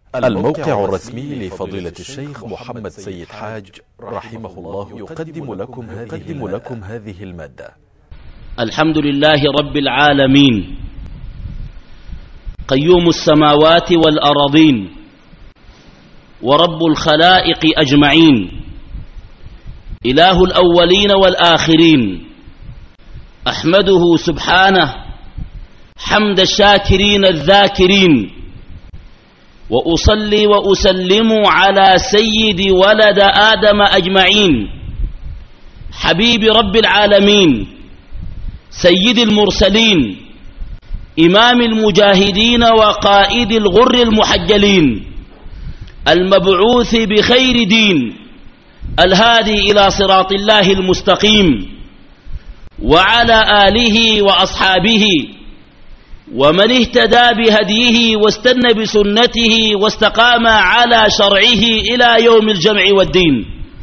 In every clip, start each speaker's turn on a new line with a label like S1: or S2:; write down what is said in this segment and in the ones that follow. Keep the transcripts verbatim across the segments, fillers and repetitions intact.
S1: الموقع الرسمي لفضيلة الشيخ محمد سيد حاج رحمه الله يقدم لكم هذه, لكم هذه المادة.
S2: الحمد لله رب العالمين قيوم السماوات والأراضين ورب الخلائق أجمعين إله الأولين والآخرين، أحمده سبحانه حمد الشاكرين الذاكرين، وأصلي وأسلم على سيد ولد آدم أجمعين، حبيب رب العالمين، سيد المرسلين، إمام المجاهدين وقائد الغر المحجلين، المبعوث بخير دين، الهادي إلى صراط الله المستقيم، وعلى آله وأصحابه ومن اهتدى بهديه واستنى بسنته واستقام على شرعه إلى يوم الجمع والدين.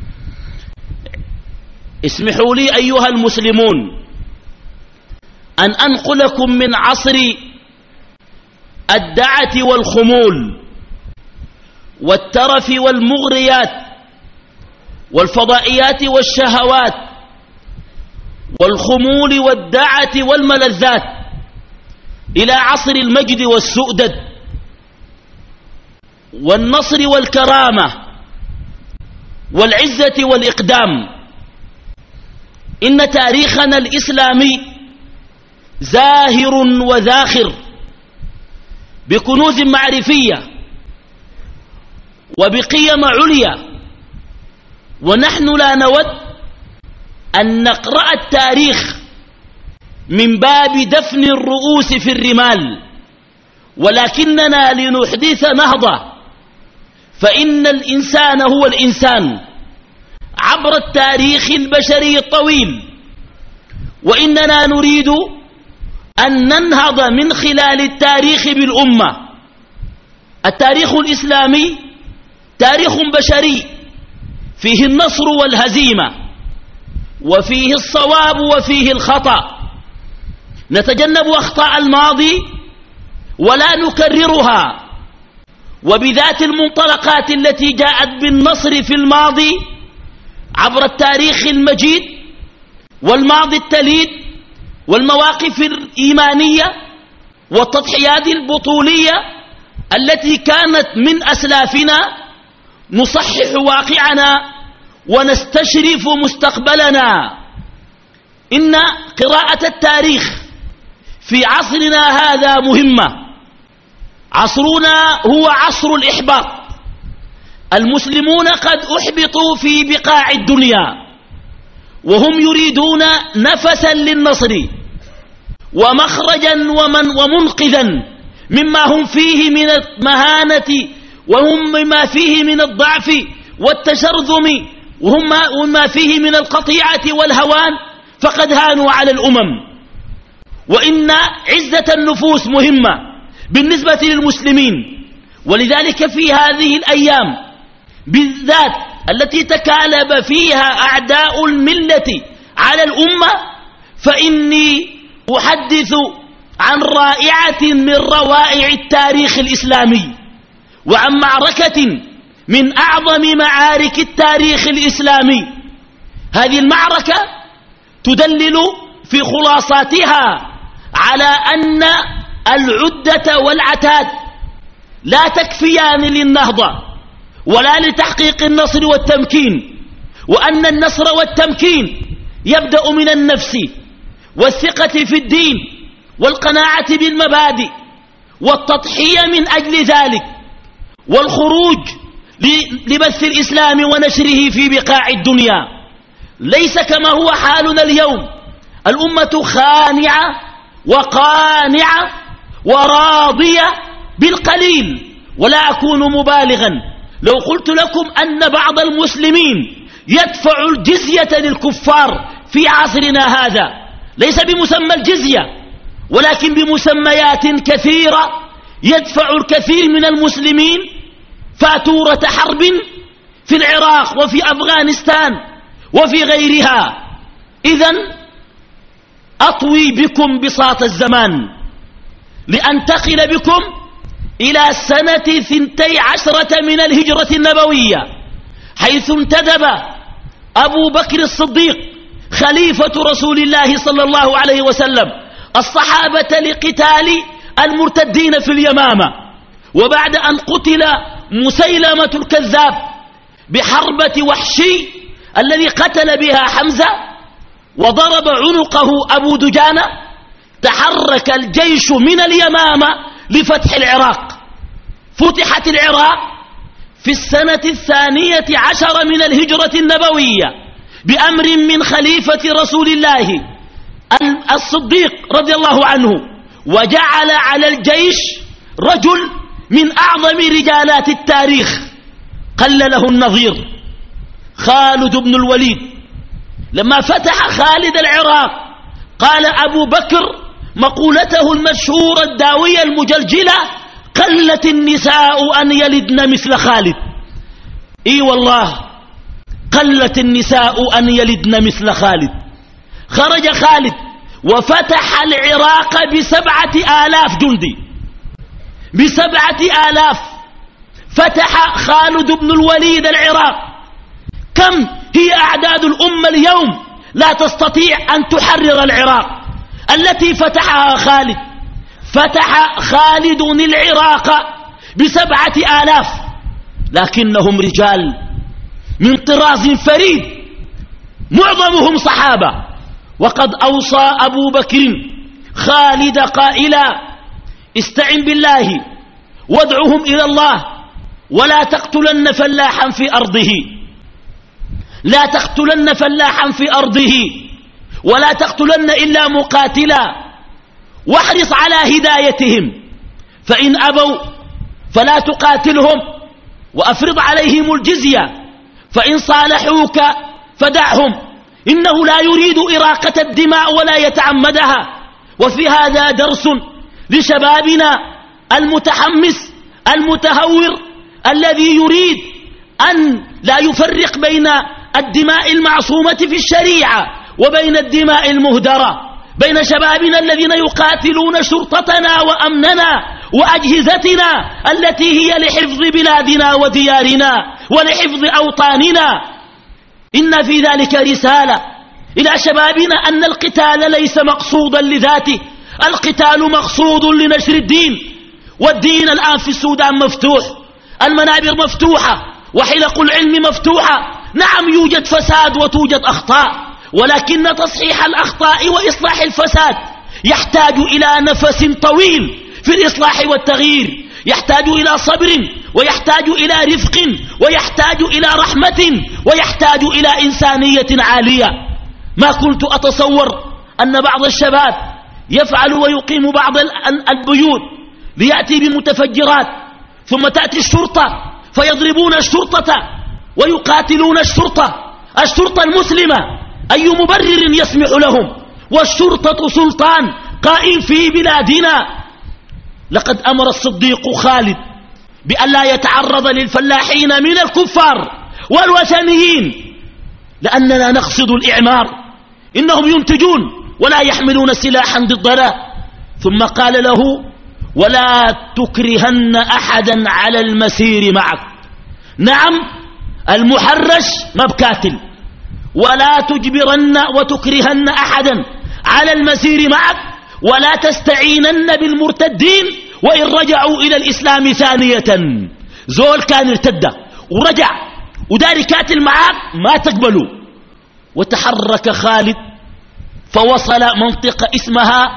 S2: اسمحوا لي أيها المسلمون أن أنقلكم من عصر الدعة والخمول والترف والمغريات والفضائيات والشهوات والخمول والدعة والملذات إلى عصر المجد والسؤدد والنصر والكرامة والعزة والإقدام. إن تاريخنا الإسلامي زاهر وذاخر بكنوز معرفية وبقيم عليا، ونحن لا نود أن نقرأ التاريخ من باب دفن الرؤوس في الرمال، ولكننا لنحدث نهضة، فإن الإنسان هو الإنسان عبر التاريخ البشري الطويل، وإننا نريد أن ننهض من خلال التاريخ بالأمة. التاريخ الإسلامي تاريخ بشري فيه النصر والهزيمة، وفيه الصواب وفيه الخطأ. نتجنب أخطاء الماضي ولا نكررها، وبذات المنطلقات التي جاءت بالنصر في الماضي عبر التاريخ المجيد والماضي التليد والمواقف الإيمانية والتضحيات البطولية التي كانت من أسلافنا، نصحح واقعنا ونستشرف مستقبلنا. إن قراءة التاريخ في عصرنا هذا مهمة. عصرنا هو عصر الإحباط، المسلمون قد أحبطوا في بقاع الدنيا، وهم يريدون نفسا للنصر ومخرجا ومن ومنقذا مما هم فيه من المهانة، وهم مما فيه من الضعف والتشرذم، وهم ما فيه من القطيعة والهوان، فقد هانوا على الأمم. وإن عزة النفوس مهمة بالنسبة للمسلمين، ولذلك في هذه الأيام بالذات التي تكالب فيها أعداء الملة على الأمة، فإني أحدث عن رائعة من روائع التاريخ الإسلامي، وعن معركة من أعظم معارك التاريخ الإسلامي. هذه المعركة تدلل في خلاصاتها على أن العدة والعتاد لا تكفيان للنهضة ولا لتحقيق النصر والتمكين، وأن النصر والتمكين يبدأ من النفس والثقة في الدين والقناعة بالمبادئ والتضحية من أجل ذلك، والخروج لبث الإسلام ونشره في بقاع الدنيا. ليس كما هو حالنا اليوم، الأمة خانعة وقانعة وراضية بالقليل، ولا أكون مبالغا لو قلت لكم أن بعض المسلمين يدفع الجزية للكفار في عصرنا هذا، ليس بمسمى الجزية ولكن بمسميات كثيرة. يدفع الكثير من المسلمين فاتورة حرب في العراق وفي أفغانستان وفي غيرها. إذن أطوي بكم بساط الزمان لأنتقل بكم إلى سنة ثنتي عشرة من الهجرة النبوية، حيث انتدب أبو بكر الصديق خليفة رسول الله صلى الله عليه وسلم الصحابة لقتال المرتدين في اليمامة. وبعد أن قتل مسيلمة الكذاب بحربة وحشي الذي قتل بها حمزة وضرب عنقه أبو دجانة، تحرك الجيش من اليمامة لفتح العراق. فتحت العراق في السنة الثانية عشر من الهجرة النبوية بأمر من خليفة رسول الله الصديق رضي الله عنه، وجعل على الجيش رجل من أعظم رجالات التاريخ قل له النظير، خالد بن الوليد. لما فتح خالد العراق قال أبو بكر مقولته المشهورة الداوية المجلجلة: قلت النساء أن يلدن مثل خالد. إي والله قلت النساء أن يلدن مثل خالد. خرج خالد وفتح العراق بسبعة آلاف جندي، بسبعة آلاف فتح خالد بن الوليد العراق. كم هي أعداد الأمة اليوم لا تستطيع أن تحرر العراق التي فتحها خالد؟ فتح خالد العراق بسبعة آلاف، لكنهم رجال من طراز فريد، معظمهم صحابة. وقد أوصى أبو بكر خالد قائلا: استعن بالله وادعهم إلى الله ولا تقتلن فلاحا في أرضه، لا تقتلن فلاحا في أرضه ولا تقتلن إلا مقاتلا، واحرص على هدايتهم، فإن أبوا فلا تقاتلهم وأفرض عليهم الجزية، فإن صالحوك فدعهم، إنه لا يريد إراقة الدماء ولا يتعمدها. وفي هذا درس لشبابنا المتحمس المتهور الذي يريد أن لا يفرق بين الدماء المعصومة في الشريعة وبين الدماء المهدرة، بين شبابنا الذين يقاتلون شرطتنا وأمننا وأجهزتنا التي هي لحفظ بلادنا وديارنا ولحفظ أوطاننا. إن في ذلك رسالة إلى شبابنا أن القتال ليس مقصودا لذاته، القتال مقصود لنشر الدين. والدين الآن في السودان مفتوح، المنابر مفتوحة وحلق العلم مفتوحة. نعم يوجد فساد وتوجد أخطاء، ولكن تصحيح الأخطاء وإصلاح الفساد يحتاج إلى نفس طويل في الإصلاح والتغيير، يحتاج إلى صبر ويحتاج إلى رفق ويحتاج إلى رحمة ويحتاج إلى إنسانية عالية. ما كنت أتصور أن بعض الشباب يفعل ويقيم بعض البيوت ليأتي بمتفجرات، ثم تأتي الشرطة فيضربون الشرطة ويقاتلون الشرطة، الشرطة المسلمة، أي مبرر يسمح لهم؟ والشرطة سلطان قائم في بلادنا. لقد أمر الصديق خالد بأن لا يتعرض للفلاحين من الكفار والوثنيين، لأننا نقصد الإعمار، إنهم ينتجون ولا يحملون سلاحا ضدنا. ثم قال له: ولا تكرهن أحدا على المسير معك. نعم المحرش ما بكاتل، ولا تجبرن وتكرهن أحدا على المسير معك، ولا تستعينن بالمرتدين وإن رجعوا إلى الإسلام ثانية. زول كان ارتد ورجع وداري كاتل معاك ما تقبلوا. وتحرك خالد فوصل منطقة اسمها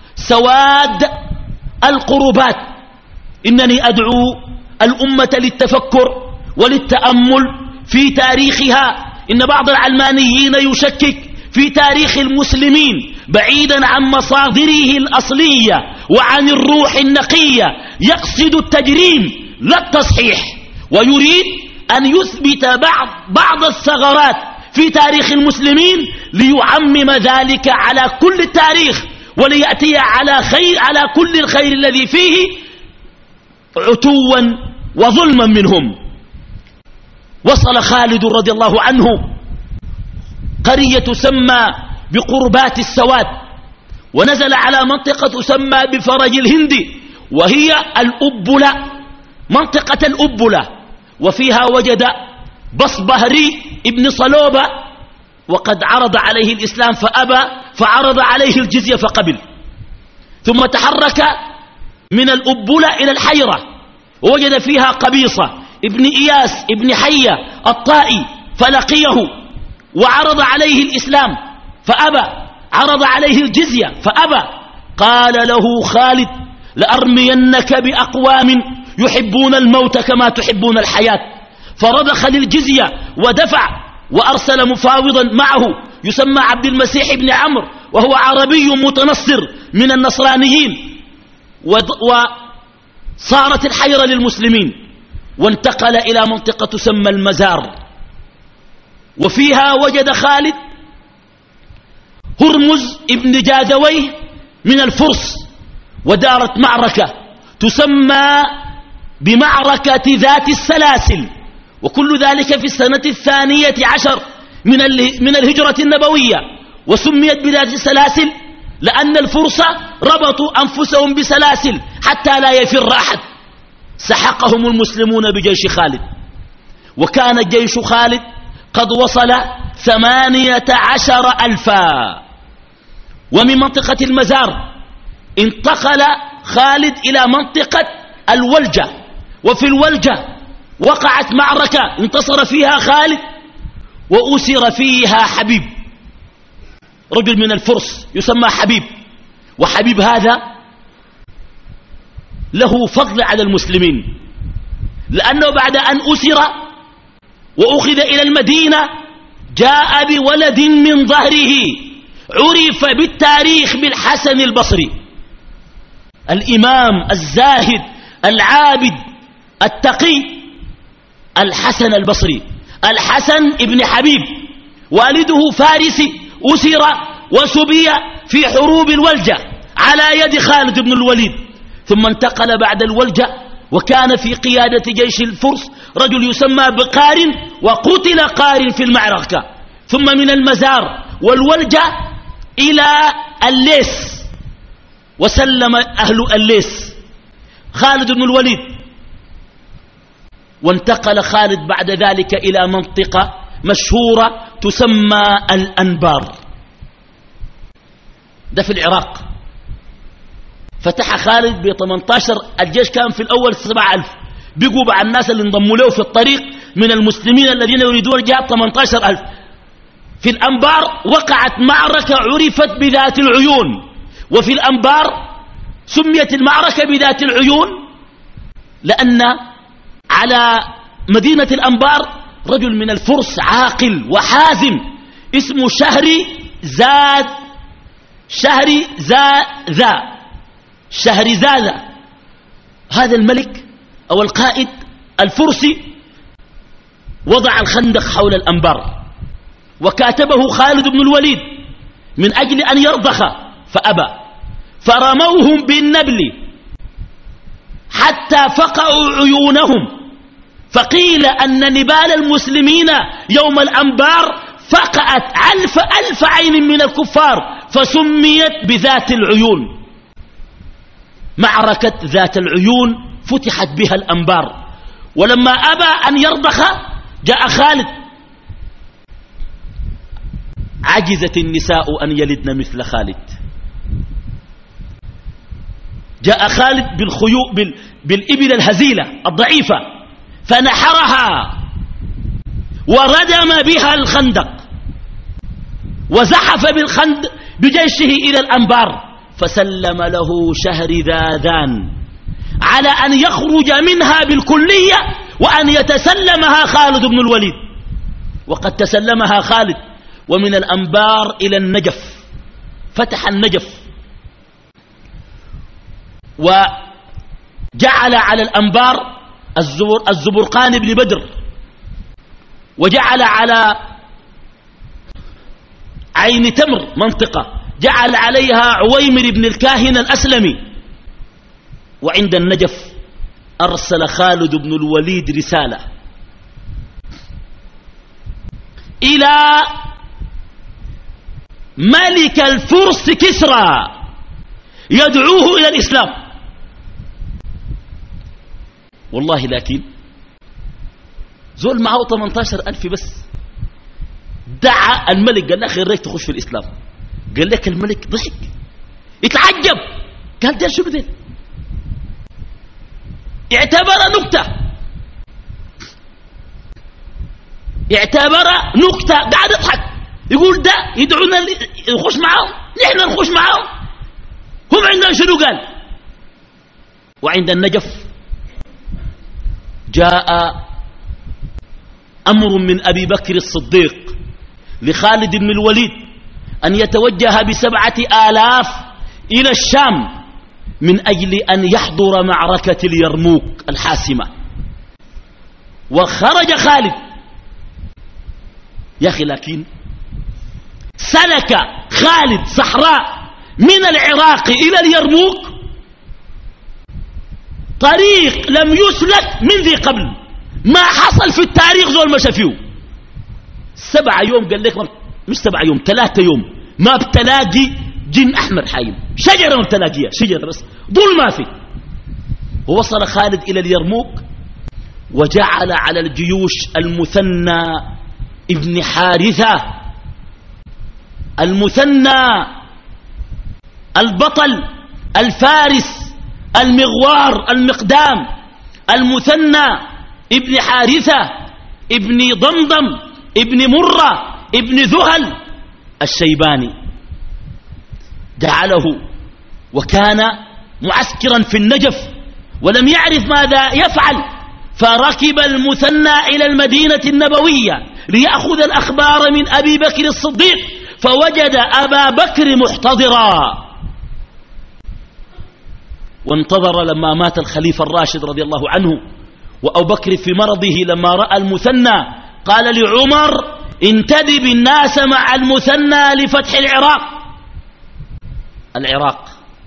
S2: سواد القربات. إنني أدعو الأمة للتفكر وللتأمل في تاريخها. إن بعض العلمانيين يشكك في تاريخ المسلمين بعيدا عن مصادره الأصلية وعن الروح النقية، يقصد التجريم لا التصحيح، ويريد أن يثبت بعض, بعض الثغرات في تاريخ المسلمين ليعمم ذلك على كل التاريخ وليأتي على, خير على كل الخير الذي فيه عتوا وظلما منهم. وصل خالد رضي الله عنه قرية تسمى بقربات السواد، ونزل على منطقة تسمى بفرج الهندي، وهي الأبلة، منطقة الأبلة، وفيها وجد بصبهري ابن صلوبة، وقد عرض عليه الإسلام فأبى، فعرض عليه الجزية فقبل. ثم تحرك من الأبلة إلى الحيرة، ووجد فيها قبيصة ابن إياس ابن حية الطائي، فلقيه وعرض عليه الإسلام فأبى، عرض عليه الجزية فأبى. قال له خالد: لأرمينك بأقوام يحبون الموت كما تحبون الحياة. فرضخ للجزية ودفع، وأرسل مفاوضا معه يسمى عبد المسيح بن عمرو، وهو عربي متنصر من النصرانيين، وصارت الحيرة للمسلمين، وانتقل إلى منطقة تسمى المزار، وفيها وجد خالد هرمز ابن جاذويه من الفرس، ودارت معركة تسمى بمعركة ذات السلاسل، وكل ذلك في السنة الثانية عشر من من الهجرة النبوية. وسميت بذات السلاسل لأن الفرس ربطوا أنفسهم بسلاسل حتى لا يفر أحد. سحقهم المسلمون بجيش خالد، وكان جيش خالد قد وصل ثمانية عشر ألفا. ومن منطقة المزار انتقل خالد إلى منطقة الولجة، وفي الولجة وقعت معركة انتصر فيها خالد، وأسر فيها حبيب، رجل من الفرس يسمى حبيب. وحبيب هذا له فضل على المسلمين، لأنه بعد أن أسر وأخذ إلى المدينة جاء بولد من ظهره، عرف بالتاريخ بالحسن البصري، الإمام الزاهد العابد التقي الحسن البصري، الحسن ابن حبيب، والده فارسي، أسر وسبي في حروب الولجة على يد خالد بن الوليد. ثم انتقل بعد الولجة، وكان في قيادة جيش الفرس رجل يسمى بقارن، وقتل قارن في المعركة. ثم من المزار والولجة إلى الليس، وسلم أهل الليس خالد بن الوليد. وانتقل خالد بعد ذلك إلى منطقة مشهورة تسمى الأنبار، ده في العراق. فتح خالد ب ثمانية عشر، الجيش كان في الأول سبعة ألف، بقوا بعد الناس اللي انضموا له في الطريق من المسلمين الذين يريدون الجهاد ثمانية عشر ألف. في الأنبار وقعت معركة عرفت بذات العيون، وفي الأنبار سميت المعركة بذات العيون لأن على مدينة الأنبار رجل من الفرس عاقل وحازم اسمه شهري زاد شهري زا ذا شهري زاذا. هذا الملك أو القائد الفرسي وضع الخندق حول الأنبار، وكاتبه خالد بن الوليد من أجل أن يرضخ فأبى، فرموهم بالنبل حتى فقعوا عيونهم. فقيل أن نبال المسلمين يوم الأنبار فقعت ألف ألف عين من الكفار، فسميت بذات العيون. معركة ذات العيون فتحت بها الأنبار. ولما أبى أن يرضخ جاء خالد. عجزت النساء أن يلدن مثل خالد. جاء خالد بالخيوء بال... بالإبل الهزيلة الضعيفة فنحرها وردم بها الخندق، وزحف بالخندق بجيشه إلى الأنبار، فسلم له شهرذاذان على أن يخرج منها بالكلية وأن يتسلمها خالد بن الوليد. وقد تسلمها خالد. ومن الأنبار إلى النجف، فتح النجف وجعل على الأنبار الزبر الزبرقان بن بدر، وجعل على عين تمر منطقة جعل عليها عويمر بن الكاهن الأسلمي. وعند النجف أرسل خالد بن الوليد رسالة إلى ملك الفرس كسرى يدعوه إلى الإسلام. والله. لكن زول معه ثمانية عشر ألف بس دعا الملك، قال له خير ريك تخش في الإسلام. قال لك الملك ضحك اتعجب، قال ده شنو ده؟ اعتبر نكتة، اعتبر نكتة، قاعد يضحك يقول ده يدعونا نخش معاهم، نحن نخش معاهم، هم عندنا شنو؟ قال وعند النجف جاء أمر من أبي بكر الصديق لخالد بن الوليد أن يتوجه بسبعة آلاف إلى الشام من أجل أن يحضر معركة اليرموك الحاسمة. وخرج خالد يا أخي، لكن سلك خالد صحراء من العراق إلى اليرموك طريق لم يسلك من ذي قبل، ما حصل في التاريخ زول ما شافيه. سبعة يوم، قال لك مش سبعة يوم، ثلاثة يوم ما بتلاقي جن أحمر حايم، شجرة ما بتلاقيها، شجرة بس، ظل ما في. ووصل خالد إلى اليرموك وجعل على الجيوش المثنى ابن حارثة، المثنى البطل الفارس المغوار المقدام، المثنى ابن حارثة ابن ضمضم ابن مرة ابن ذهل الشيباني، جعله. وكان معسكرا في النجف ولم يعرف ماذا يفعل، فركب المثنى إلى المدينة النبوية ليأخذ الأخبار من أبي بكر الصديق، فوجد أبا بكر محتضرا، وانتظر لما مات الخليفة الراشد رضي الله عنه. وأبو بكر في مرضه لما رأى المثنى قال لعمر انتدب الناس مع المثنى لفتح العراق. العراق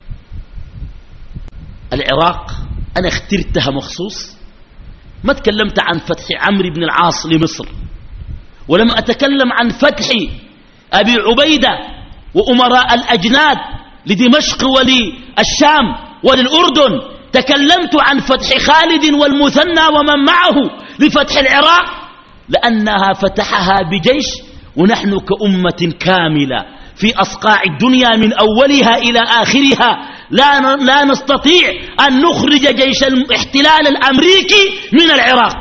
S2: العراق أنا اخترتها مخصوص، ما تكلمت عن فتح عمرو بن العاص لمصر، ولم أتكلم عن فتح أبي عبيدة وأمراء الأجناد لدمشق وللشام وللأردن. تكلمت عن فتح خالد والمثنى ومن معه لفتح العراق، لأنها فتحها بجيش، ونحن كأمة كاملة في أصقاع الدنيا من أولها إلى آخرها لا, لا نستطيع أن نخرج جيش الاحتلال الأمريكي من العراق.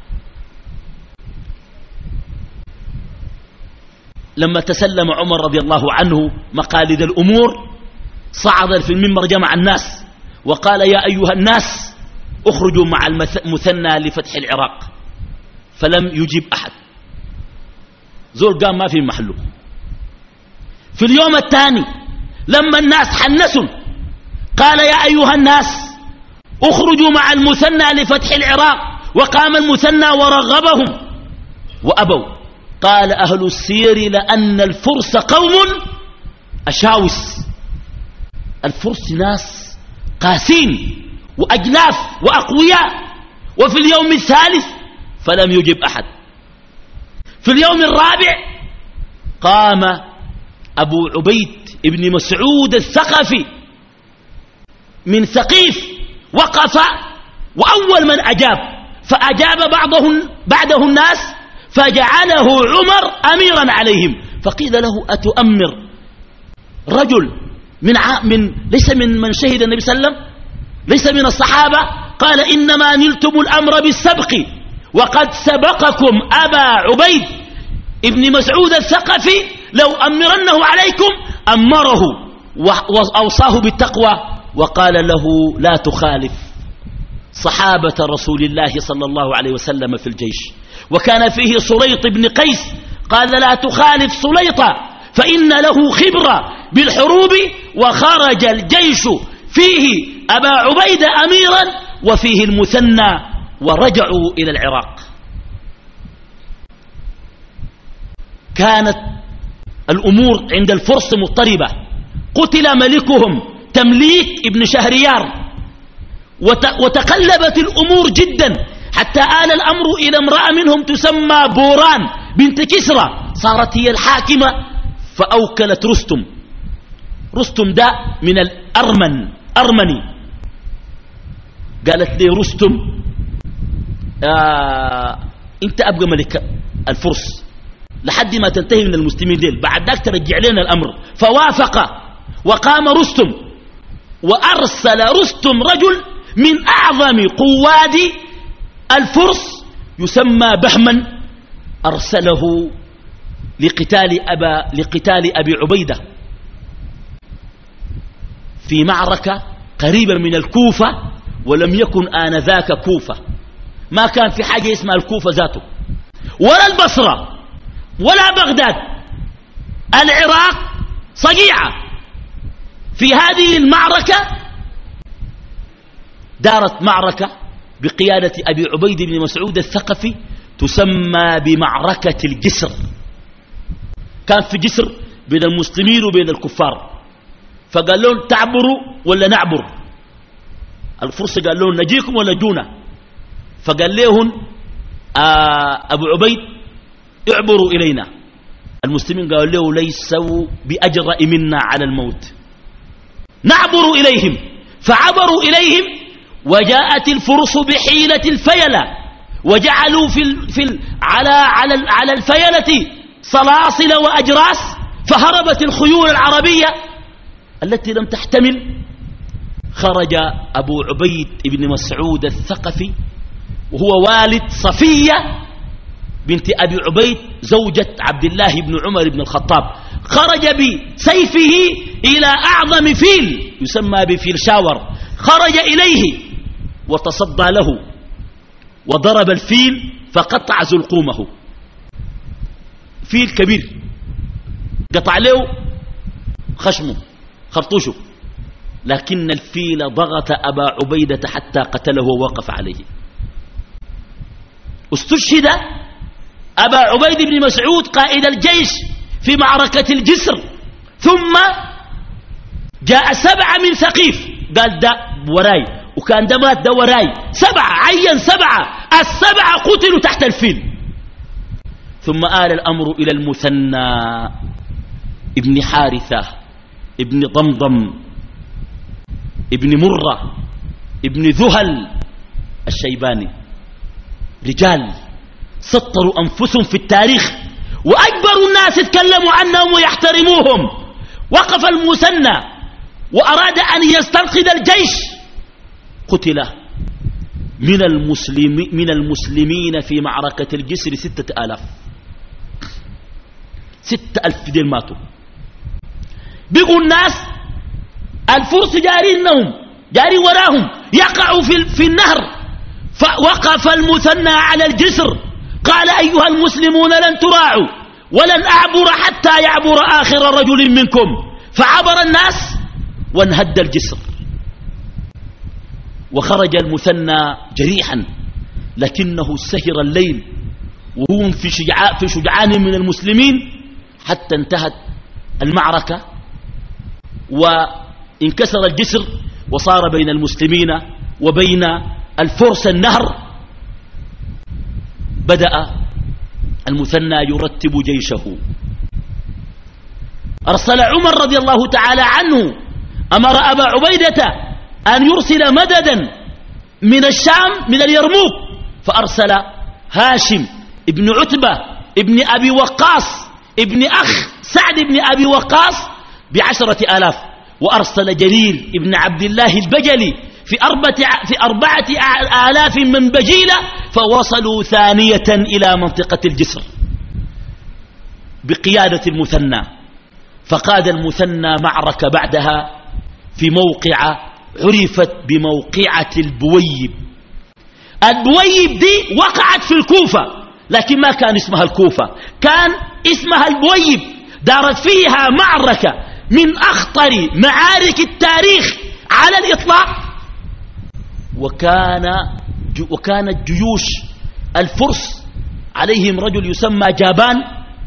S2: لما تسلم عمر رضي الله عنه مقاليد الأمور صعد في المنبر جمع الناس وقال يا أيها الناس اخرجوا مع المثنى لفتح العراق، فلم يجيب أحد، زول قام ما في محله. في اليوم الثاني لما الناس حنسوا قال يا أيها الناس اخرجوا مع المثنى لفتح العراق، وقام المثنى ورغبهم وأبوا. قال أهل السير لأن الفرس قوم أشاوس، الفرس ناس قاسين وأجلاف وأقوياء. وفي اليوم الثالث فلم يجب أحد. في اليوم الرابع قام أبو عبيد ابن مسعود الثقفي من ثقيف، وقف وأول من أجاب، فأجاب بعضهم بعده الناس فجعله عمر أميرا عليهم. فقيل له أتؤمر رجل من, من ليس من من شهد النبي صلى الله عليه وسلم، ليس من الصحابة؟ قال إنما نلتم الأمر بالسبق، وقد سبقكم أبا عبيد ابن مسعود الثقفي، لو أمرنه عليكم أمره وأوصاه بالتقوى، وقال له لا تخالف صحابة رسول الله صلى الله عليه وسلم في الجيش. وكان فيه سليط بن قيس، قال لا تخالف سليطا فإن له خبرة بالحروب، وخرج الجيش فيه أبا عبيدة أميرا وفيه المثنى، ورجعوا إلى العراق. كانت الأمور عند الفرس مضطربة. قتل ملكهم تمليك ابن شهريار، وتقلبت الأمور جدا حتى آل الأمر إلى امرأة منهم تسمى بوران بنت كسرى، صارت هي الحاكمة، فأوكلت رستم. رستم ده من الأرمن أرمني، قالت لي رستم آه انت أبقى ملك الفرس لحد ما تنتهي من المسلمين ديل، بعد ذاك ترجع لنا الأمر. فوافق وقام رستم وأرسل رستم رجل من أعظم قواد الفرس يسمى بهما، أرسله لقتال, أبا لقتال أبي عبيدة في معركة قريبة من الكوفة، ولم يكن آنذاك كوفة، ما كان في حاجة اسمها الكوفة ذاته ولا البصرة ولا بغداد، العراق صقيعة. في هذه المعركة دارت معركة بقيادة أبي عبيد بن مسعود الثقفي تسمى بمعركة الجسر. كان في جسر بين المسلمين وبين الكفار، فقال لهم تعبروا ولا نعبر؟ الفرس قال لهم نجيكم ولا جونا؟ فقال لهم آه أبو عبيد اعبروا إلينا. المسلمين قالوا له ليسوا بأجرأ منا على الموت، نعبر إليهم. فعبروا إليهم، وجاءت الفرس بحيلة الفيلة، وجعلوا في ال في ال على على على الفيلة صلاصل وأجراس، فهربت الخيول العربية التي لم تحتمل. خرج أبو عبيد بن مسعود الثقفي وهو والد صفية بنت أبي عبيد زوجة عبد الله بن عمر بن الخطاب، خرج بسيفه إلى أعظم فيل يسمى بفيل شاور، خرج إليه وتصدى له وضرب الفيل فقطع زلقومه. فيل كبير قطع له خشمه خرطوشه، لكن الفيل ضغط أبا عبيدة حتى قتله ووقف عليه. استشهد أبا عبيد بن مسعود قائد الجيش في معركة الجسر، ثم جاء سبعة من ثقيف، قال ده وراي، وكان ده مات ده وراي، سبعة عين سبعة، السبعة قتلوا تحت الفيل. ثم آل الأمر إلى المثنى ابن حارثة ابن ضمضم ابن مرة ابن ذهل الشيباني، رجال سطروا أنفسهم في التاريخ وأكبر الناس اتكلموا عنهم ويحترموهم. وقف المثنى وأراد أن يستنقذ الجيش، قتل من, المسلم من المسلمين في معركة الجسر ستة آلاف، ستة ألف ديل ماتوا. بقوا الناس الفرس جارينهم جاري وراهم يقعوا في, في النهر. فوقف المثنى على الجسر قال أيها المسلمون لن تراعوا ولن أعبر حتى يعبر آخر رجل منكم، فعبر الناس وانهد الجسر. وخرج المثنى جريحا، لكنه سهر الليل وهو في, شجع في شجعان من المسلمين حتى انتهت المعركة وانكسر الجسر، وصار بين المسلمين وبين الفرس النهر. بدأ المثنى يرتب جيشه، أرسل عمر رضي الله تعالى عنه، أمر أبا عبيدة أن يرسل مددا من الشام من اليرموك، فأرسل هاشم ابن عتبة ابن أبي وقاص ابن أخ سعد ابن أبي وقاص بعشرة آلاف، وأرسل جرير ابن عبد الله البجلي في أربعة, في أربعة آلاف من بجيلة، فوصلوا ثانية إلى منطقة الجسر بقيادة المثنى. فقاد المثنى معركة بعدها في موقع عرفت بموقعة البويب. البويب دي وقعت في الكوفة، لكن ما كان اسمها الكوفة، كان اسمها البويب. دارت فيها معركة من أخطر معارك التاريخ على الإطلاق، وكان وكانت جيوش الفرس عليهم رجل يسمى جابان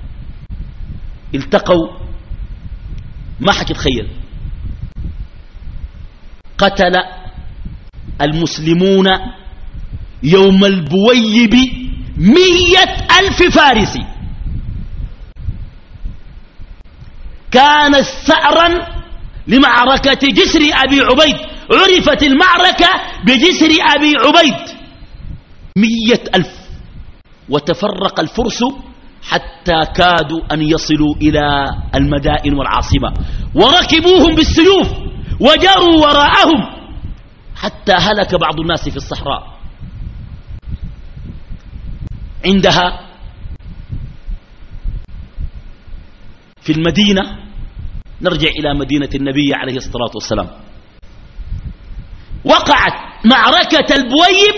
S2: التقوا، ما حتتخيل، قتل المسلمون يوم البويب مية ألف فارسي. كان ثأرا لمعركة جسر أبي عبيد، عرفت المعركة بجسر أبي عبيد، مية ألف، وتفرق الفرس حتى كادوا أن يصلوا إلى المدائن والعاصمة، وركبوهم بالسيوف وجروا وراءهم حتى هلك بعض الناس في الصحراء. عندها في المدينة، نرجع إلى مدينة النبي عليه الصلاة والسلام، وقعت معركة البويب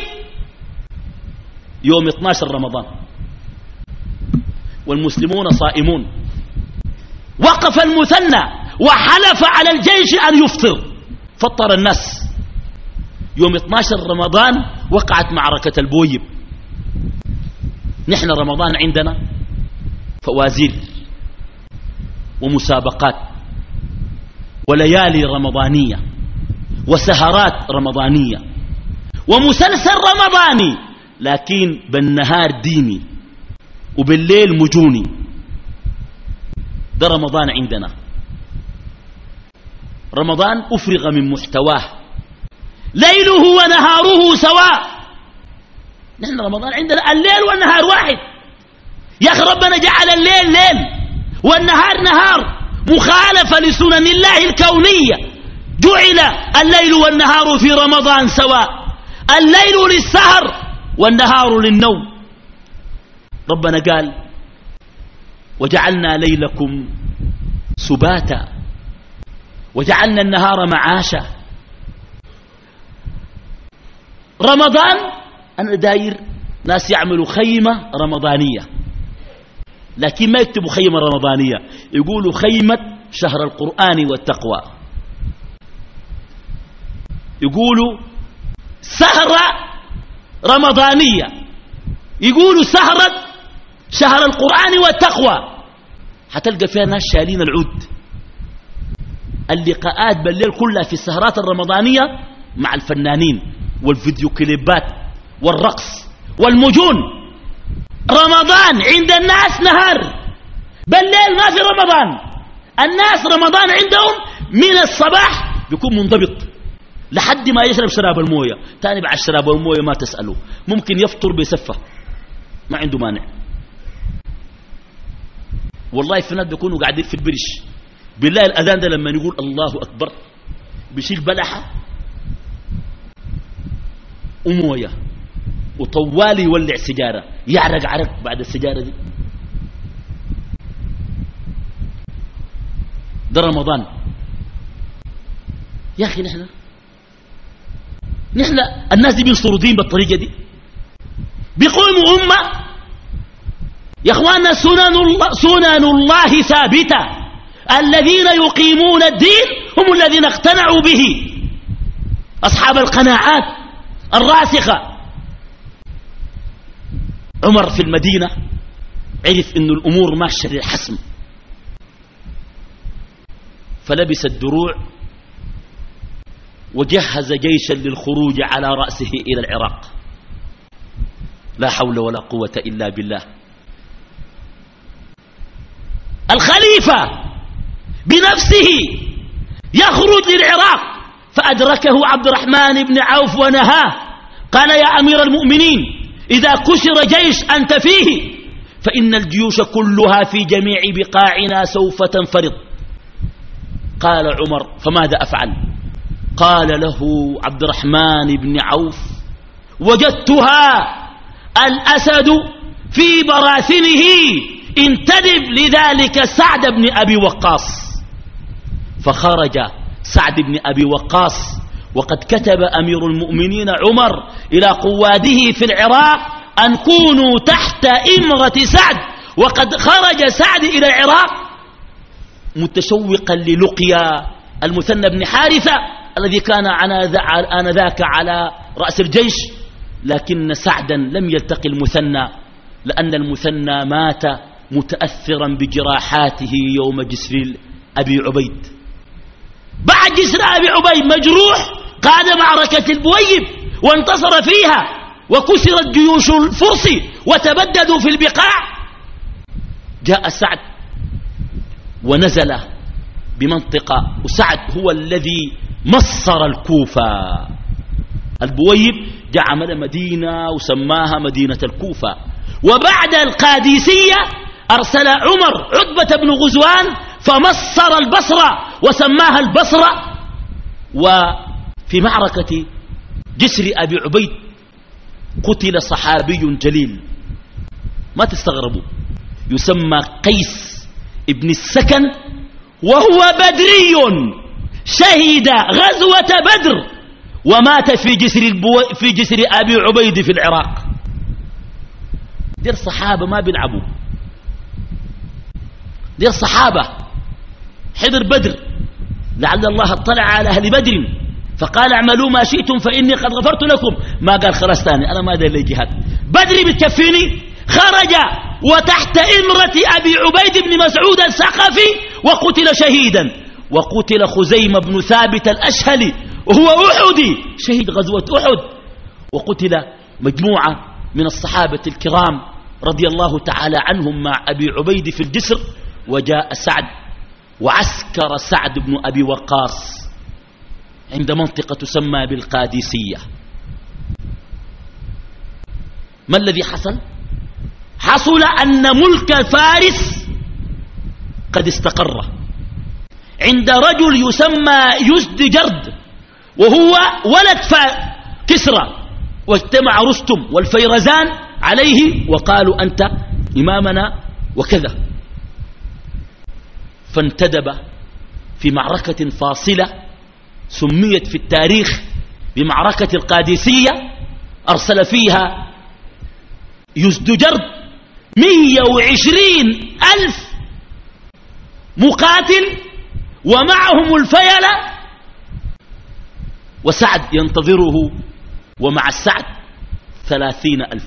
S2: يوم اثني عشر رمضان والمسلمون صائمون. وقف المثنى وحلف على الجيش أن يفطر، فطر الناس. يوم اثني عشر رمضان وقعت معركة البويب. نحن رمضان عندنا فوازير ومسابقات وليالي رمضانية وسهرات رمضانية ومسلسل رمضاني، لكن بالنهار ديني وبالليل مجوني. ده رمضان عندنا. رمضان أفرغ من محتواه، ليله ونهاره سواء. نحن رمضان عندنا الليل والنهار واحد. يا أخي ربنا جعل الليل ليل والنهار نهار، مخالفة لسنن الله الكونية. جعل الليل والنهار في رمضان سواء، الليل للسهر والنهار للنوم. ربنا قال وجعلنا ليلكم سباتا وجعلنا النهار معاشا. رمضان أنا داير ناس يعملوا خيمة رمضانية، لكن ما يكتبوا خيمة رمضانية، يقولوا خيمة شهر القرآن والتقوى، يقولوا سهرة رمضانية، يقولوا سهرة شهر القرآن والتقوى. حتلقى فيها ناس شالين العود. اللقاءات بالليل كلها في السهرات الرمضانية مع الفنانين والفيديو كليبات والرقص والمجون. رمضان عند الناس نهار، بالليل ما في رمضان. الناس رمضان عندهم من الصباح بيكون منضبط لحد ما يشرب شراب المويه، تاني بعد شراب المويه ما تسأله، ممكن يفطر بسفة ما عنده مانع. والله في ناس بيكونوا قاعدين في البرش بالله، الأذان ده لما يقول الله أكبر بيشيل بلحة ومويه وطوالي يولع سجارة، يعرق عرق بعد السجارة دي. ده رمضان يا أخي. نحن نحن الناس دي بينصروا دين بالطريقة دي، بيقوموا أمة. يا أخوانا سنن الله, سنن الله ثابتة، الذين يقيمون الدين هم الذين اقتنعوا به، أصحاب القناعات الراسخة. عمر في المدينة عرف إن الأمور ماشية للحسم، فلبس الدروع وجهز جيشا للخروج على رأسه إلى العراق. لا حول ولا قوة إلا بالله. الخليفة بنفسه يخرج للعراق، فأدركه عبد الرحمن بن عوف ونهاه، قال يا أمير المؤمنين إذا كسر جيش أنت فيه فإن الجيوش كلها في جميع بقاعنا سوف تنفرض. قال عمر فماذا أفعل؟ قال له عبد الرحمن بن عوف وجدتها الأسد في براثنه، انتدب لذلك سعد بن أبي وقاص. فخرج سعد بن أبي وقاص، وقد كتب أمير المؤمنين عمر إلى قواده في العراق أن كونوا تحت إمرة سعد، وقد خرج سعد إلى العراق متشوقا للقيا المثنى بن حارثة الذي كان آنذاك على رأس الجيش، لكن سعدا لم يلتقي المثنى لأن المثنى مات متأثرا بجراحاته يوم جسر أبي عبيد. بعد جسر أبي عبيد مجروح قاد معركة البويب وانتصر فيها، وكسرت جيوش الفرس وتبددوا في البقاع. جاء سعد ونزل بمنطقة، وسعد هو الذي مصر الكوفة. البويب جاء عمل مدينة وسماها مدينة الكوفة. وبعد القادسية أرسل عمر عتبة بن غزوان فمصر البصرة وسماها البصرة. وفي معركة جسر أبي عبيد قتل صحابي جليل ما تستغربوا يسمى قيس ابن السكن، وهو بدري شهد غزوة بدر ومات في جسر, البو... في جسر أبي عبيد في العراق. دير صحابة ما بيلعبوا، دير صحابة حضر بدر، لعل الله اطلع على أهل بدر فقال اعملوا ما شئتم فإني قد غفرت لكم، ما قال خلاص تاني أنا ما داير لي جهاد. بدر بتكفيني، خرج وتحت إمرة أبي عبيد بن مسعود الثقفي وقتل شهيدا. وقتل خزيمة بن ثابت الأشهلي وهو أحدي شهيد غزوة أحد. وقتل مجموعة من الصحابة الكرام رضي الله تعالى عنهم مع أبي عبيد في الجسر. وجاء سعد وعسكر سعد بن أبي وقاص عند منطقة تسمى بالقادسية. ما الذي حصل؟ حصل أن ملك فارس قد استقر عند رجل يسمى يزدجرد وهو ولد كسرى، واجتمع رستم والفيرزان عليه وقالوا أنت إمامنا وكذا. فانتدب في معركة فاصلة سميت في التاريخ بمعركة القادسية، أرسل فيها يزدجرد مئة وعشرين ألف مقاتل ومعهم الفيلة، وسعد ينتظره ومع السعد ثلاثين ألف.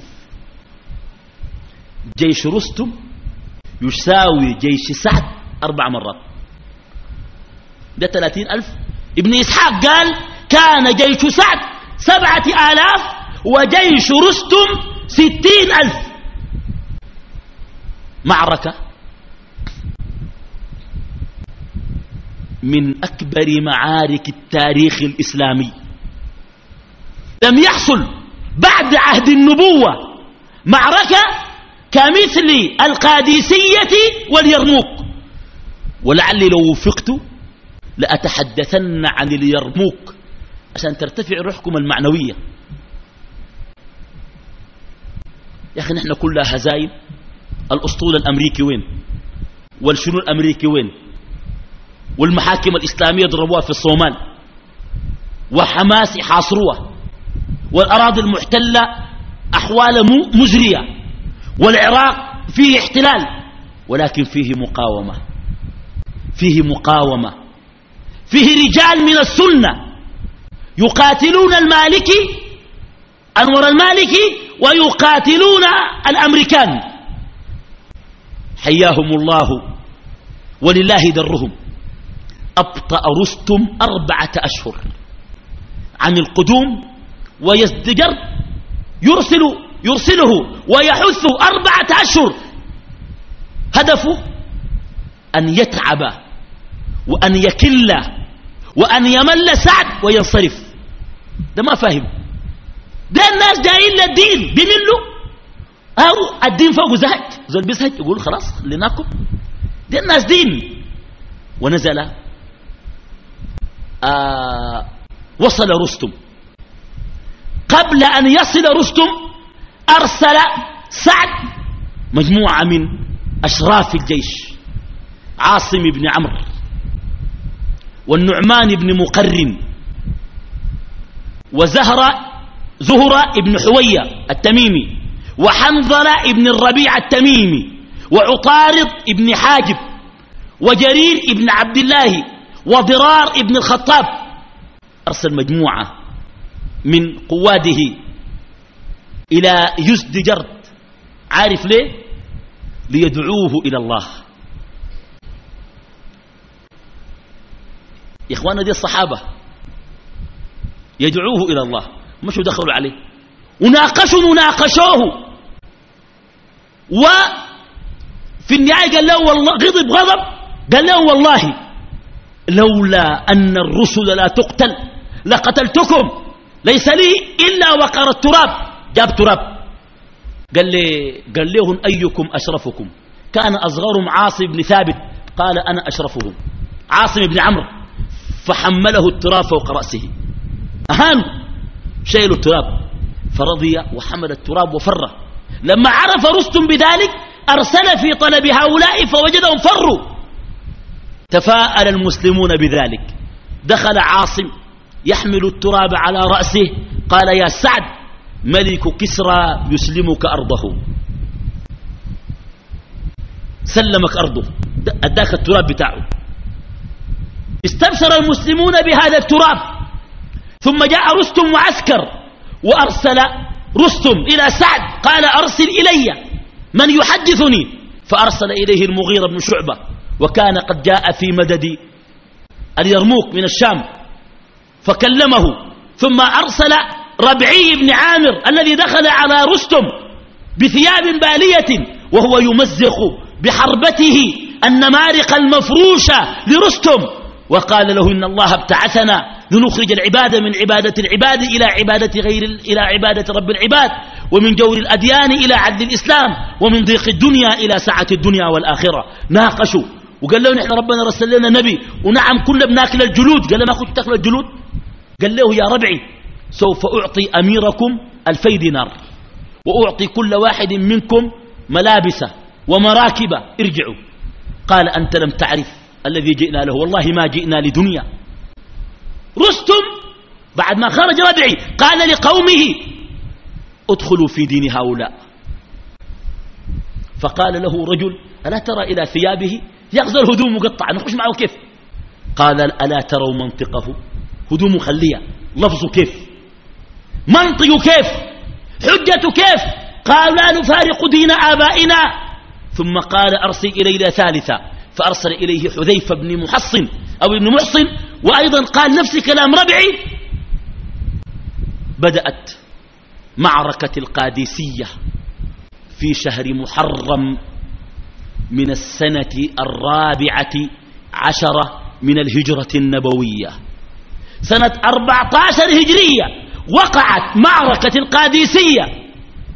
S2: جيش رستم يساوي جيش سعد أربع مرات، ده ثلاثين ألف. ابن إسحاق قال كان جيش سعد سبعة آلاف وجيش رستم ستين ألف. معركة من أكبر معارك التاريخ الإسلامي، لم يحصل بعد عهد النبوة معركة كمثل القادسية واليرموك. ولعلي لو وفقت لأتحدثن عن اليرموك عشان ترتفع روحكم المعنوية. يا أخي نحن كلها هزايم. الأسطول الأمريكي وين؟ والشنو الأمريكي وين؟ والمحاكم الإسلامية ضربوها في الصومال، وحماس يحاصروها، والأراضي المحتلة أحوال مزرية، والعراق فيه احتلال، ولكن فيه مقاومة، فيه مقاومة، فيه رجال من السنة يقاتلون المالكي أنور المالكي ويقاتلون الأمريكان حياهم الله ولله درهم. أبطأ رستم أربعة أشهر عن القدوم، ويزدجر يرسل يرسله ويحثه أربعة أشهر. هدفه أن يتعب وأن يكل وأن يمل سعد وينصرف. ده ما فاهم، ده الناس جايين للدين بيملوا، أو الدين فوق زهج، زول بيزهج يقول خلاص خليناكم. ده الناس دين. ونزل آه وصل رستم. قبل أن يصل رستم أرسل سعد مجموعة من أشراف الجيش، عاصم بن عمرو والنعمان بن مقرن وزهرة زهرة بن حوية التميمي وحنظلة بن الربيع التميمي وعطارد بن حاجب وجرير بن عبد الله وضرار بن الخطاب. أرسل مجموعة من قواده إلى يزدجرد. عارف ليه؟ ليدعوه إلى الله. يا إخوانا دي الصحابة يدعوه إلى الله، مشوا دخلوا عليه وناقشوا وناقشوه، وفي النهاية قال له والله، غضب غضب قال له والله لولا أن الرسل لا تقتل لقتلتكم. ليس لي إلا وقر التراب. جاب تراب قال لي قال لهم أيكم أشرفكم؟ كان أصغرهم عاصم بن ثابت، قال أنا أشرفهم عاصم بن عمرو، فحمله التراب فوق رأسه، أهانوا شيلوا التراب، فرضي وحمل التراب وفر. لما عرف رستم بذلك أرسل في طلب هؤلاء فوجدهم فروا. تفاءل المسلمون بذلك. دخل عاصم يحمل التراب على رأسه، قال يا سعد ملك كسرى يسلمك أرضه، سلمك أرضه، أداك التراب بتاعه. استبشر المسلمون بهذا التراب. ثم جاء رستم وعسكر، وأرسل رستم إلى سعد قال أرسل إلي من يحدثني، فأرسل إليه المغيرة بن شعبة، وكان قد جاء في مدد اليرموك من الشام، فكلمه. ثم أرسل ربعي بن عامر الذي دخل على رستم بثياب بالية وهو يمزق بحربته النمارق المفروشة لرستم، وقال له إن الله ابتعثنا لنخرج العباد من عبادة العباد إلى عبادة غير إلى عبادة رب العباد، ومن جور الأديان إلى عدل الإسلام، ومن ضيق الدنيا إلى سعة الدنيا والآخرة. ناقشوا وقال له نحن ربنا رسل لنا نبي، ونعم كل بناكل الجلود. قال له ما كنت تأكل الجلود؟ قال له يا ربعي سوف أعطي أميركم ألفي دينار، وأعطي كل واحد منكم ملابسه ومراكبه، ارجعوا. قال أنت لم تعرف الذي جئنا له، والله ما جئنا لدنيا. رستم بعد ما خرج ربعي قال لقومه ادخلوا في دين هؤلاء. فقال له رجل ألا ترى إلى ثيابه يغزل هدوم مقطعة، نخش معه كيف؟ قال ألا تروا منطقه، هدوم خلية، لفظه كيف، منطق كيف، حجة كيف؟ قال لا نفارق دين آبائنا. ثم قال أرسل إلينا ثالثا، فأرسل إليه حذيفة بن محصن أو ابن محصن، وأيضا قال نفس كلام ربعي. بدأت معركة القادسية في شهر محرم من السنة الرابعة عشرة من الهجرة النبوية، سنة أربعة عشر هجرية وقعت معركة القادسية.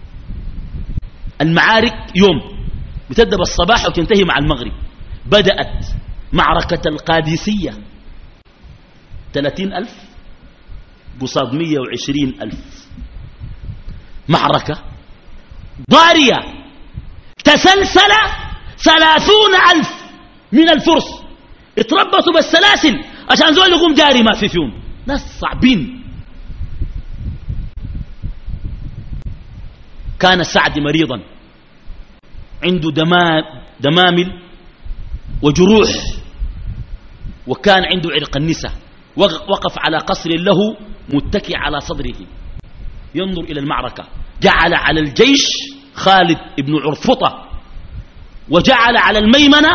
S2: المعارك يوم بتبدأ بالصباح وتنتهي مع المغرب. بدأت معركة القادسية ثلاثين ألف قصاد مية وعشرين ألف، معركة ضارية. تسلسل ثلاثون ألف من الفرس، اتربطوا بالسلاسل عشان زول يقوم جاري ما في فيهم، ناس صعبين. كان سعد مريضا عنده دما دمامل وجروح، وكان عنده عرق النساء. وقف على قصر له متكئ على صدره ينظر إلى المعركة. جعل على الجيش خالد بن عرفطة، وجعل على الميمنة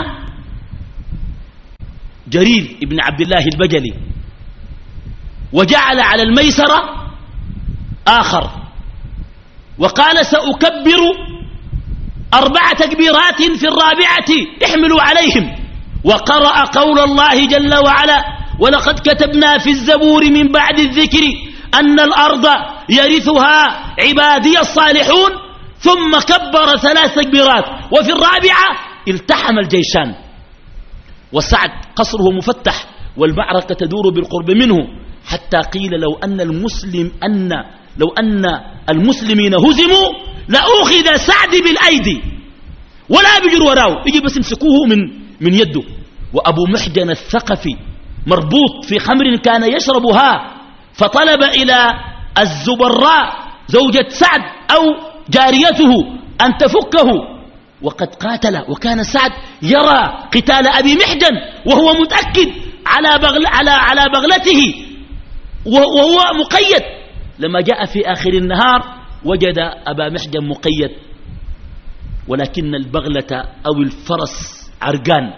S2: جرير بن عبد الله البجلي، وجعل على الميسرة آخر، وقال سأكبر أربع تكبيرات في الرابعة احملوا عليهم. وقرأ قول الله جل وعلا ولقد كتبنا في الزبور من بعد الذكر أن الأرض يرثها عبادي الصالحون، ثم كبر ثلاث تكبيرات، وفي الرابعة التحم الجيشان. وسعد قصره مفتح والمعركة تدور بالقرب منه، حتى قيل لو أن المسلم أن لو أن المسلمين هزموا لأخذ سعد بالأيدي ولا بيجر وراه، يجي بس يمسكوه من من يده. وأبو محجن الثقفي مربوط في خمر كان يشربها، فطلب إلى الزبراء زوجة سعد أو جاريته أن تفكه، وقد قاتل. وكان سعد يرى قتال أبي محجن وهو متأكد على بغل على على بغلته وهو مقيد. لما جاء في آخر النهار وجد أبا محجن مقيد، ولكن البغلة أو الفرس عرقان.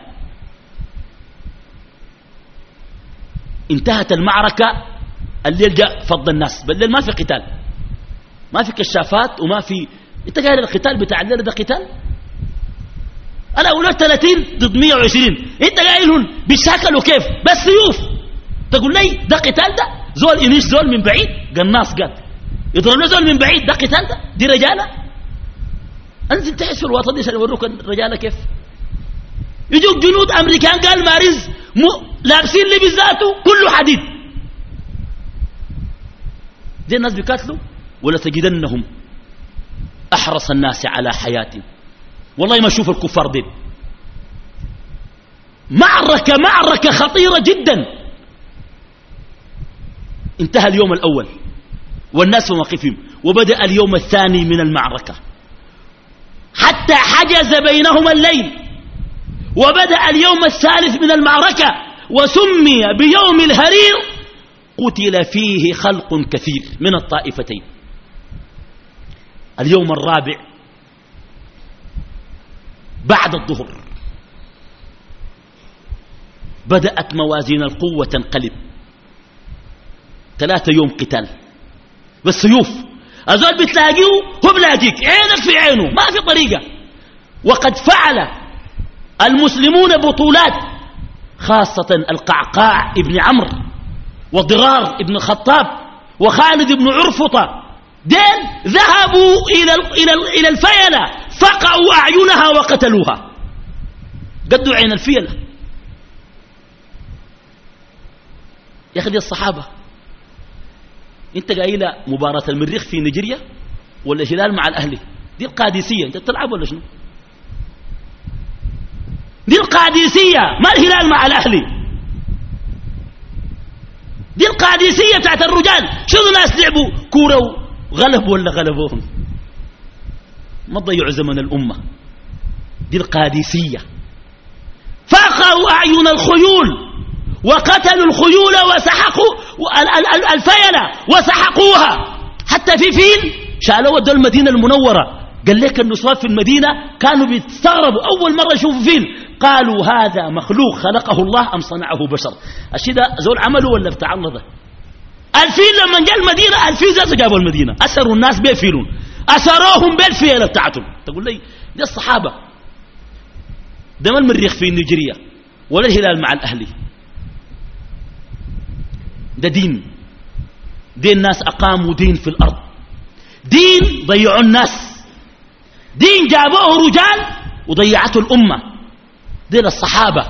S2: انتهت المعركة. الليل جاء فض الناس، بالليل ما في قتال، ما في كشافات وما في. انت قايل القتال بتاع الليل ده قتال؟ انا اقول ثلاثين ضد مية وعشرين، انت قايلهم بيشاكلوا كيف؟ بس سيوف. تقول لي ده قتال؟ ده زول ينيش زول من بعيد قناص قال يضرب له زول من بعيد، ده قتال ده؟ دي رجالة؟ انزل تحس في الوطن دي عشان يوروك الرجالة كيف. يجوك جنود امريكان قال ماريز لابسين لبس ذاته كله حديد. دي الناس بيقاتلوا ولا تجدنهم احرص الناس على حياتهم. والله ما اشوف الكفار دين. معركة معركة خطيرة جدا. انتهى اليوم الأول والناس في موقفهم، وبدأ اليوم الثاني من المعركة حتى حجز بينهما الليل، وبدأ اليوم الثالث من المعركة وسمي بيوم الهرير، قتل فيه خلق كثير من الطائفتين. اليوم الرابع بعد الظهر بدأت موازين القوة تنقلب. ثلاثة يوم قتال بالسيوف، الزول بتلاقيه هو بلاقيك، عينك في عينه، ما في طريقة. وقد فعل المسلمون بطولات، خاصة القعقاع ابن عمرو وضرار ابن الخطاب وخالد بن عرفطة، دين ذهبوا إلى إلى إلى الفيلة فقعوا أعينها وقتلوها، قدوا عين الفيلة. يا أخي دي الصحابة. انت قايلة مباراة المريخ في نيجيريا ولا الهلال مع الأهلي؟ دي القادسية، انت بتلعب ولا شنو؟ دي القادسية، ما الهلال مع الأهلي. دي القادسية بتاعت الرجال. شنو ناس لعبوا كورة وغلبوا ولا غلبوهم؟ ما تضيعوا زمن الأمة. دي القادسية. فقعوا أعين الخيول وقتلوا الخيول وسحقوا الفيلة وسحقوها. حتى في فيل شالوا ودوا المدينة المنورة. قال لك النسوان في المدينة كانوا بيستغربوا أول مرة يشوفوا فيل، قالوا هذا مخلوق خلقه الله أم صنعه بشر. الشيء ده زول عمله ولا بتاع الله ده؟ الفيل لما جاء المدينة الفيل ذاته جابوا المدينة، أسروا الناس بيفيلون، أسروهم بالفيلة بتاعتهم. تقول لي دي الصحابة. ده ما المريخ في نيجيريا ولا الهلال مع الأهلي. ده دين. دين الناس أقاموا دين في الأرض، دين ضيعوا الناس، دين جابوه رجال وضيعته الأمة. دين الصحابة.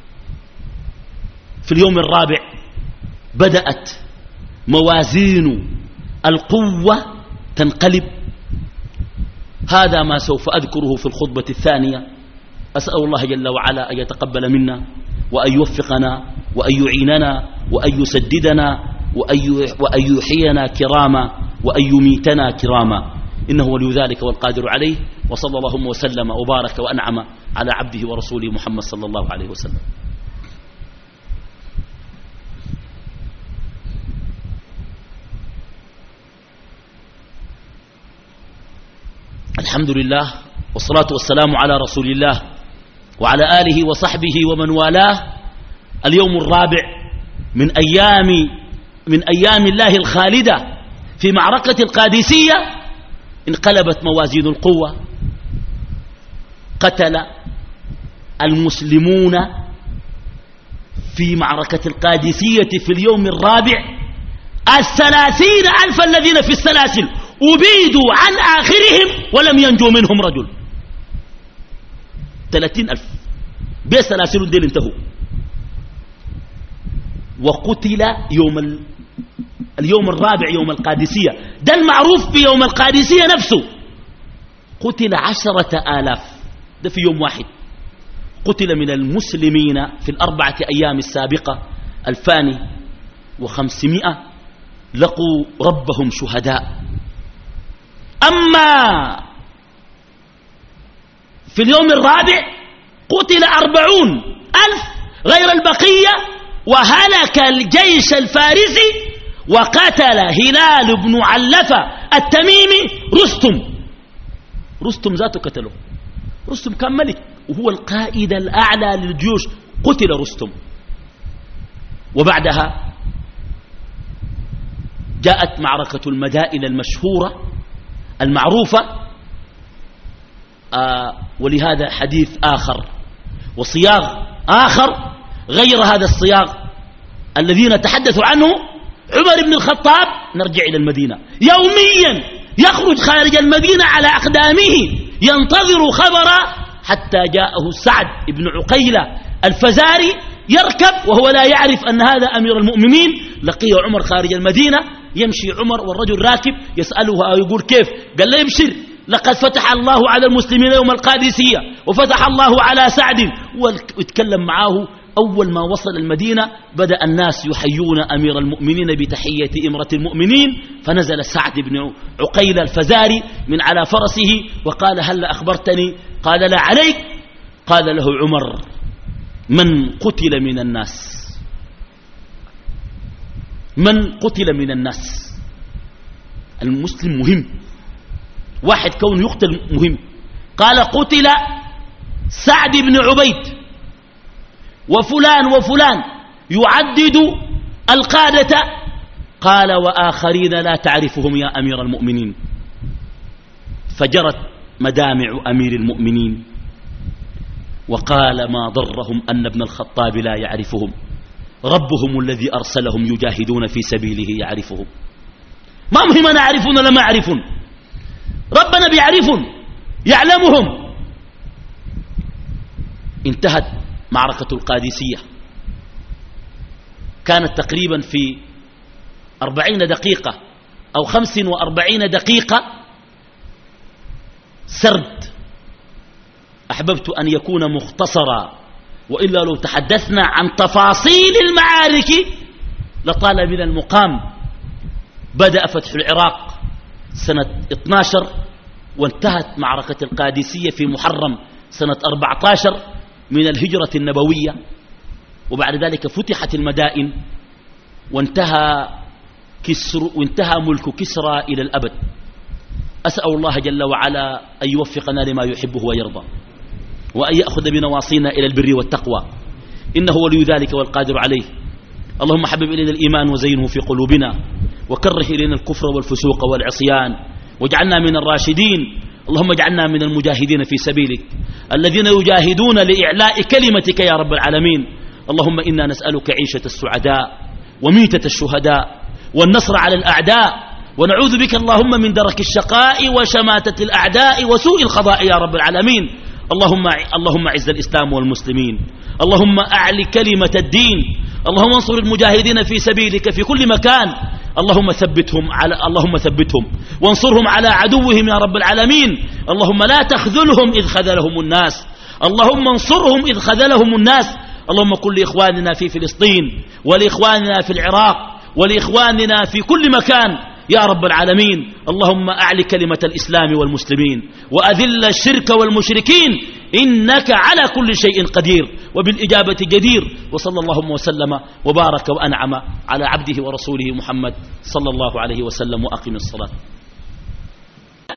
S2: في اليوم الرابع بدأت موازين القوة تنقلب. هذا ما سوف أذكره في الخطبة الثانية. أسأل الله جل وعلا أن يتقبل منا وأن يوفقنا وأن يعيننا وأن يسددنا وأن يحيينا كراما وأن يميتنا كراما، إنه ولي ذلك والقادر عليه. وصلى اللهم وسلم وبارك وأنعم على عبده ورسوله محمد صلى الله عليه وسلم. الحمد لله والصلاة والسلام على رسول الله وعلى آله وصحبه ومن والاه. اليوم الرابع من أيام من أيام الله الخالدة في معركة القادسية انقلبت موازين القوة. قتل المسلمون في معركة القادسية في اليوم الرابع الثلاثين ألف الذين في السلاسل، أبيدوا عن آخرهم ولم ينجو منهم رجل. ثلاثين ألف بسلاسل ديل انتهوا. وقتل يوم ال... اليوم الرابع يوم القادسية، ده المعروف بيوم القادسية نفسه. قتل عشرة آلاف، ده في يوم واحد. قتل من المسلمين في الأربعة أيام السابقة ألفان وخمسمائة لقوا ربهم شهداء. أما في اليوم الرابع قتل أربعون ألف غير البقية، وهلك الجيش الفارسي، وقتل هلال بن علفة التميمي رستم. رستم ذاته قتله. رستم كان ملك وهو القائد الأعلى للجيوش، قتل رستم. وبعدها جاءت معركة المدائن المشهورة المعروفة، آه ولهذا حديث آخر وصياغ آخر غير هذا الصياغ الذين تحدثوا عنه عمر بن الخطاب نرجع إلى المدينة يوميا يخرج خارج المدينة على أقدامه ينتظر خبر حتى جاءه سعد بن عقيلة الفزاري يركب وهو لا يعرف أن هذا أمير المؤمنين. لقي عمر خارج المدينة يمشي عمر والرجل راكب يسأله أو يقول كيف؟ قال له يبشر لقد فتح الله على المسلمين يوم القادسية وفتح الله على سعد ويتكلم معه. أول ما وصل المدينة بدأ الناس يحيون أمير المؤمنين بتحية إمرة المؤمنين. فنزل سعد بن عقيل الفزاري من على فرسه وقال هل أخبرتني؟ قال لا عليك. قال له عمر من قتل من الناس من قتل من الناس المسلم مهم، واحد كون يقتل مهم. قال قتل سعد بن عبيد وفلان وفلان يعدد القادة. قال وآخرين لا تعرفهم يا أمير المؤمنين. فجرت مدامع أمير المؤمنين وقال ما ضرهم أن ابن الخطاب لا يعرفهم، ربهم الذي أرسلهم يجاهدون في سبيله يعرفهم. ما مهم أنا أعرفون ولا ما أعرفون، ربنا بيعرفهم يعلمهم. انتهت معركة القادسية، كانت تقريبا في أربعين دقيقة أو خمس وأربعين دقيقة سرد. أحببت أن يكون مختصرا، وإلا لو تحدثنا عن تفاصيل المعارك لطال من المقام. بدأ فتح العراق سنة اثني عشر وانتهت معركة القادسية في محرم سنة أربعة عشر من الهجرة النبوية. وبعد ذلك فتحت المدائن وانتهى, كسر وانتهى ملك كسرى إلى الأبد. أسأل الله جل وعلا أن يوفقنا لما يحبه ويرضى، وأن يأخذ بنواصينا إلى البر والتقوى، إنه ولي ذلك والقادر عليه. اللهم حبب إلينا الإيمان وزينه في قلوبنا، وكره إلينا الكفر والفسوق والعصيان، واجعلنا من الراشدين. اللهم اجعلنا من المجاهدين في سبيلك الذين يجاهدون لإعلاء كلمتك يا رب العالمين. اللهم إنا نسألك عيشة السعداء وميتة الشهداء والنصر على الأعداء، ونعوذ بك اللهم من درك الشقاء وشماتة الأعداء وسوء القضاء يا رب العالمين. اللهم اللهم اعز الإسلام والمسلمين، اللهم أعل كلمة الدين، اللهم انصر المجاهدين في سبيلك في كل مكان. اللهم ثبتهم على اللهم ثبتهم وانصرهم على عدوهم يا رب العالمين. اللهم لا تخذلهم إذ خذلهم الناس، اللهم انصرهم إذ خذلهم الناس. اللهم كن لإخواننا في فلسطين ولإخواننا في العراق ولإخواننا في كل مكان يا رب العالمين. اللهم أعل كلمة الإسلام والمسلمين وأذل الشرك والمشركين، إنك على كل شيء قدير وبالإجابة جدير. وصلى اللهم وسلم وبارك وأنعم على عبده ورسوله محمد صلى الله عليه وسلم. وأقم الصلاة.